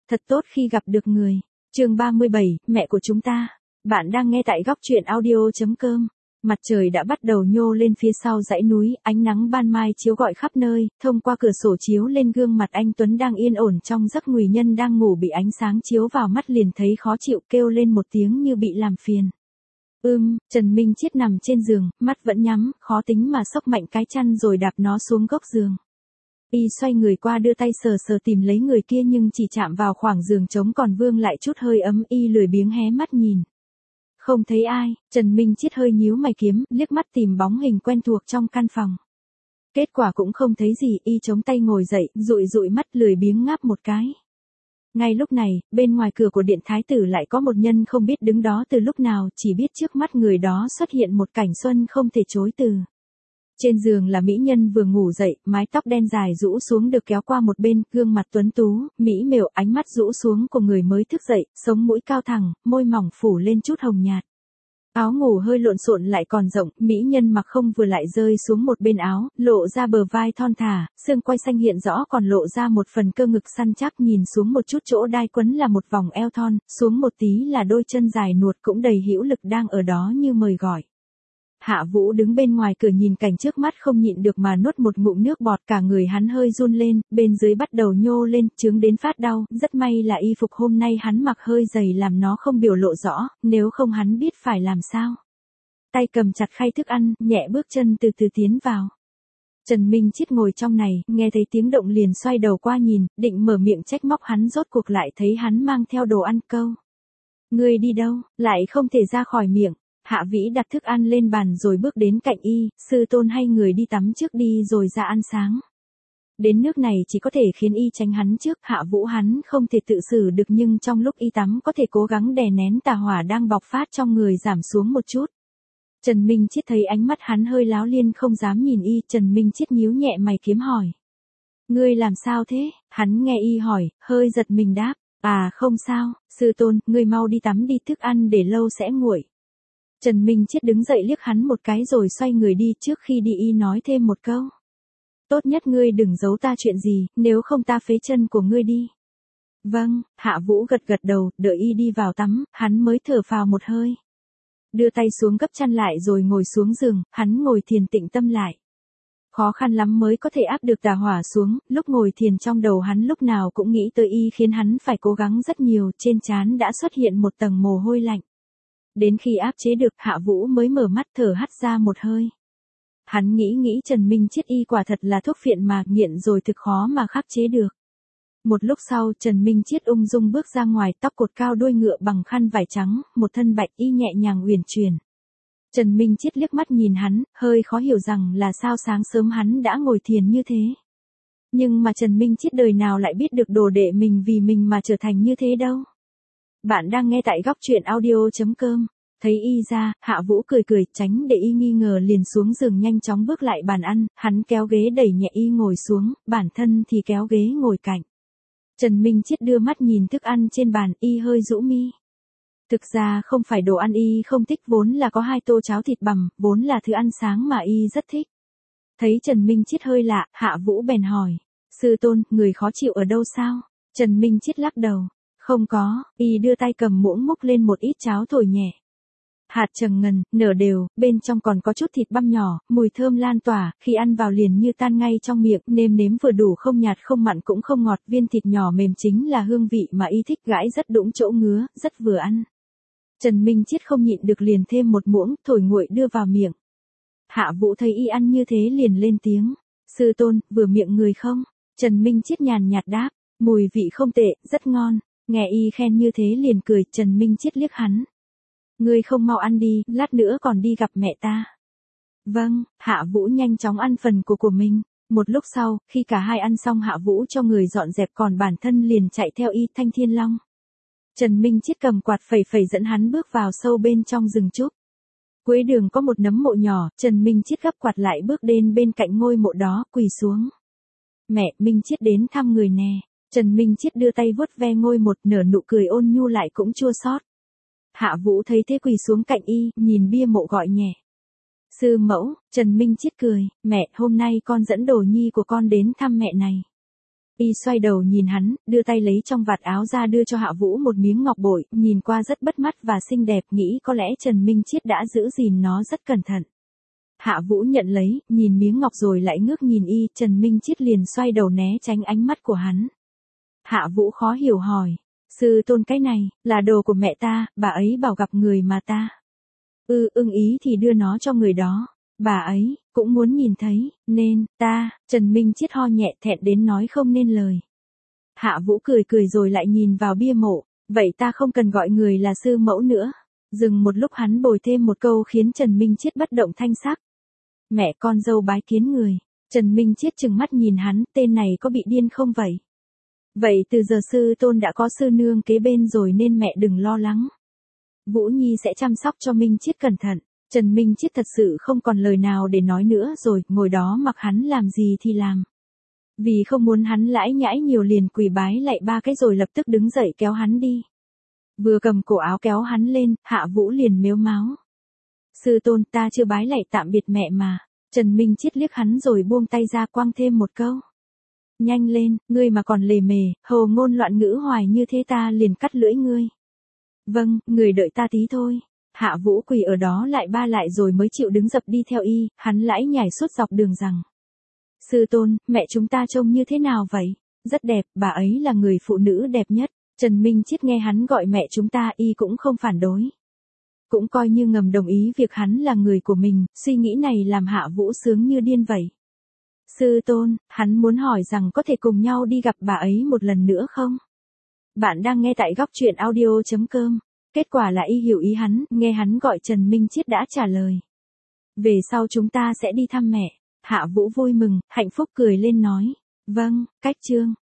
Thật tốt khi gặp được người. Chương 37, mẹ của chúng ta. Bạn đang nghe tại góc truyện audio.com. Mặt trời đã bắt đầu nhô lên phía sau dãy núi, ánh nắng ban mai chiếu rọi khắp nơi, thông qua cửa sổ chiếu lên gương mặt anh Tuấn đang yên ổn trong giấc ngủ. Nhân đang ngủ bị ánh sáng chiếu vào mắt liền thấy khó chịu, kêu lên một tiếng như bị làm phiền. Trần Minh Chiết nằm trên giường, mắt vẫn nhắm, khó tính mà xốc mạnh cái chăn rồi đạp nó xuống góc giường. Y xoay người qua đưa tay sờ sờ tìm lấy người kia nhưng chỉ chạm vào khoảng giường trống còn vương lại chút hơi ấm. Y lười biếng hé mắt nhìn. Không thấy ai, Trần Minh Chiết hơi nhíu mày kiếm, liếc mắt tìm bóng hình quen thuộc trong căn phòng. Kết quả cũng không thấy gì, y chống tay ngồi dậy, dụi dụi mắt lười biếng ngáp một cái. Ngay lúc này, bên ngoài cửa của điện thái tử lại có một nhân không biết đứng đó từ lúc nào, chỉ biết trước mắt người đó xuất hiện một cảnh xuân không thể chối từ. Trên giường là mỹ nhân vừa ngủ dậy, mái tóc đen dài rũ xuống được kéo qua một bên, gương mặt tuấn tú, mỹ miều, ánh mắt rũ xuống của người mới thức dậy, sống mũi cao thẳng, môi mỏng phủ lên chút hồng nhạt. Áo ngủ hơi lộn xộn lại còn rộng, mỹ nhân mặc không vừa lại rơi xuống một bên áo, lộ ra bờ vai thon thả, xương quai xanh hiện rõ còn lộ ra một phần cơ ngực săn chắc, nhìn xuống một chút chỗ đai quấn là một vòng eo thon, xuống một tí là đôi chân dài nuột cũng đầy hữu lực đang ở đó như mời gọi. Hạ Vũ đứng bên ngoài cửa nhìn cảnh trước mắt không nhịn được mà nuốt một ngụm nước bọt, cả người hắn hơi run lên, bên dưới bắt đầu nhô lên, chướng đến phát đau, rất may là y phục hôm nay hắn mặc hơi dày làm nó không biểu lộ rõ, nếu không hắn biết phải làm sao. Tay cầm chặt khay thức ăn, nhẹ bước chân từ từ tiến vào. Trần Minh Chiết ngồi trong này, nghe thấy tiếng động liền xoay đầu qua nhìn, định mở miệng trách móc hắn rốt cuộc lại thấy hắn mang theo đồ ăn câu. Ngươi đi đâu, lại không thể ra khỏi miệng. Hạ Vĩ đặt thức ăn lên bàn rồi bước đến cạnh y, sư tôn hay người đi tắm trước đi rồi ra ăn sáng. Đến nước này chỉ có thể khiến y tránh hắn trước, Hạ Vũ hắn không thể tự xử được nhưng trong lúc y tắm có thể cố gắng đè nén tà hỏa đang bộc phát trong người giảm xuống một chút. Trần Minh Chiết thấy ánh mắt hắn hơi láo liên không dám nhìn y, Trần Minh Chiết nhíu nhẹ mày kiếm hỏi. Ngươi làm sao thế? Hắn nghe y hỏi, hơi giật mình đáp, à không sao, sư tôn, ngươi mau đi tắm đi, thức ăn để lâu sẽ nguội. Trần Minh Chiết đứng dậy liếc hắn một cái rồi xoay người đi, trước khi đi y nói thêm một câu. Tốt nhất ngươi đừng giấu ta chuyện gì, nếu không ta phế chân của ngươi đi. Vâng, Hạ Vũ gật gật đầu, đợi y đi vào tắm, hắn mới thở phào một hơi. Đưa tay xuống gấp chăn lại rồi ngồi xuống giường, hắn ngồi thiền tĩnh tâm lại. Khó khăn lắm mới có thể áp được tà hỏa xuống, lúc ngồi thiền trong đầu hắn lúc nào cũng nghĩ tới y khiến hắn phải cố gắng rất nhiều, trên trán đã xuất hiện một tầng mồ hôi lạnh. Đến khi áp chế được, Hạ Vũ mới mở mắt thở hắt ra một hơi. Hắn nghĩ Trần Minh Chiết y quả thật là thuốc phiện mà, nghiện rồi thực khó mà khắc chế được. Một lúc sau, Trần Minh Chiết ung dung bước ra ngoài, tóc cột cao đuôi ngựa bằng khăn vải trắng, một thân bạch y nhẹ nhàng uyển chuyển. Trần Minh Chiết liếc mắt nhìn hắn, hơi khó hiểu rằng là sao sáng sớm hắn đã ngồi thiền như thế. Nhưng mà Trần Minh Chiết đời nào lại biết được đồ đệ mình vì mình mà trở thành như thế đâu. Bạn đang nghe tại góc truyện audio.com. Thấy y ra, Hạ Vũ cười cười, tránh để y nghi ngờ liền xuống giường nhanh chóng bước lại bàn ăn, hắn kéo ghế đẩy nhẹ y ngồi xuống, bản thân thì kéo ghế ngồi cạnh. Trần Minh Chiết đưa mắt nhìn thức ăn trên bàn, y hơi rũ mi. Thực ra không phải đồ ăn y không thích, vốn là có 2 tô cháo thịt bằm, vốn là thứ ăn sáng mà y rất thích. Thấy Trần Minh Chiết hơi lạ, Hạ Vũ bèn hỏi, sư tôn, người khó chịu ở đâu sao? Trần Minh Chiết lắc đầu. Không có, y đưa tay cầm muỗng múc lên một ít cháo thổi nhẹ. Hạt trầng ngần, nở đều, bên trong còn có chút thịt băm nhỏ, mùi thơm lan tỏa, khi ăn vào liền như tan ngay trong miệng, nêm nếm vừa đủ, không nhạt không mặn cũng không ngọt, viên thịt nhỏ mềm chính là hương vị mà y thích, gãi rất đúng chỗ ngứa, rất vừa ăn. Trần Minh Chiết không nhịn được liền thêm một muỗng, thổi nguội đưa vào miệng. Hạ Vũ thấy y ăn như thế liền lên tiếng, sư tôn, vừa miệng người không? Trần Minh Chiết nhàn nhạt đáp, mùi vị không tệ, rất ngon. Nghe y khen như thế liền cười, Trần Minh Chiết liếc hắn. Ngươi không mau ăn đi, lát nữa còn đi gặp mẹ ta. Vâng, Hạ Vũ nhanh chóng ăn phần của mình. Một lúc sau, khi cả hai ăn xong Hạ Vũ cho người dọn dẹp còn bản thân liền chạy theo y Thanh Thiên Long. Trần Minh Chiết cầm quạt phẩy phẩy dẫn hắn bước vào sâu bên trong rừng trúc. Cuối đường có một nấm mộ nhỏ, Trần Minh Chiết gấp quạt lại bước đến bên cạnh ngôi mộ đó, quỳ xuống. Mẹ, Minh Chiết đến thăm người nè. Trần Minh Chiết đưa tay vuốt ve ngôi một, nở nụ cười ôn nhu lại cũng chua xót. Hạ Vũ thấy thế quỳ xuống cạnh y, nhìn bia mộ gọi nhẹ. Sư mẫu, Trần Minh Chiết cười, mẹ, hôm nay con dẫn đồ nhi của con đến thăm mẹ này. Y xoay đầu nhìn hắn, đưa tay lấy trong vạt áo ra đưa cho Hạ Vũ một miếng ngọc bội, nhìn qua rất bắt mắt và xinh đẹp, nghĩ có lẽ Trần Minh Chiết đã giữ gìn nó rất cẩn thận. Hạ Vũ nhận lấy, nhìn miếng ngọc rồi lại ngước nhìn Y, Trần Minh Chiết liền xoay đầu né tránh ánh mắt của hắn. Hạ Vũ khó hiểu hỏi, sư tôn cái này, là đồ của mẹ ta, bà ấy bảo gặp người mà ta. Ưng ý thì đưa nó cho người đó. Bà ấy, cũng muốn nhìn thấy, nên, Trần Minh Chiết ho nhẹ thẹn đến nói không nên lời. Hạ Vũ cười cười rồi lại nhìn vào bia mộ, vậy ta không cần gọi người là sư mẫu nữa. Dừng một lúc hắn bồi thêm một câu khiến Trần Minh Chiết bất động thanh sắc. Mẹ con dâu bái kiến người. Trần Minh Chiết trừng mắt nhìn hắn, tên này có bị điên không vậy? Vậy từ giờ sư tôn đã có sư nương kế bên rồi nên mẹ đừng lo lắng. Vũ Nhi sẽ chăm sóc cho Minh Chiết cẩn thận. Trần Minh Chiết thật sự không còn lời nào để nói nữa rồi, ngồi đó mặc hắn làm gì thì làm. Vì không muốn hắn lãi nhãi nhiều liền quỳ bái lạy 3 cái rồi lập tức đứng dậy kéo hắn đi. Vừa cầm cổ áo kéo hắn lên, Hạ Vũ liền mếu máo. Sư tôn, ta chưa bái lạy tạm biệt mẹ mà. Trần Minh Chiết liếc hắn rồi buông tay ra quăng thêm một câu. Nhanh lên, ngươi mà còn lề mề, hồ ngôn loạn ngữ hoài như thế ta liền cắt lưỡi ngươi. Vâng, người đợi ta tí thôi. Hạ Vũ quỳ ở đó lại ba lại rồi mới chịu đứng dập đi theo Y, hắn lãi nhảy suốt dọc đường rằng. Sư tôn, mẹ chúng ta trông như thế nào vậy? Rất đẹp, bà ấy là người phụ nữ đẹp nhất. Trần Minh Chiết nghe hắn gọi mẹ chúng ta, Y cũng không phản đối. Cũng coi như ngầm đồng ý việc hắn là người của mình, suy nghĩ này làm Hạ Vũ sướng như điên vậy. Sư tôn, hắn muốn hỏi rằng có thể cùng nhau đi gặp bà ấy một lần nữa không? Bạn đang nghe tại góc truyện audio.com. Kết quả là Y hiểu ý hắn, nghe hắn gọi Trần Minh Chiết đã trả lời. Về sau chúng ta sẽ đi thăm mẹ. Hạ Vũ vui mừng, hạnh phúc cười lên nói. Vâng, cách chương.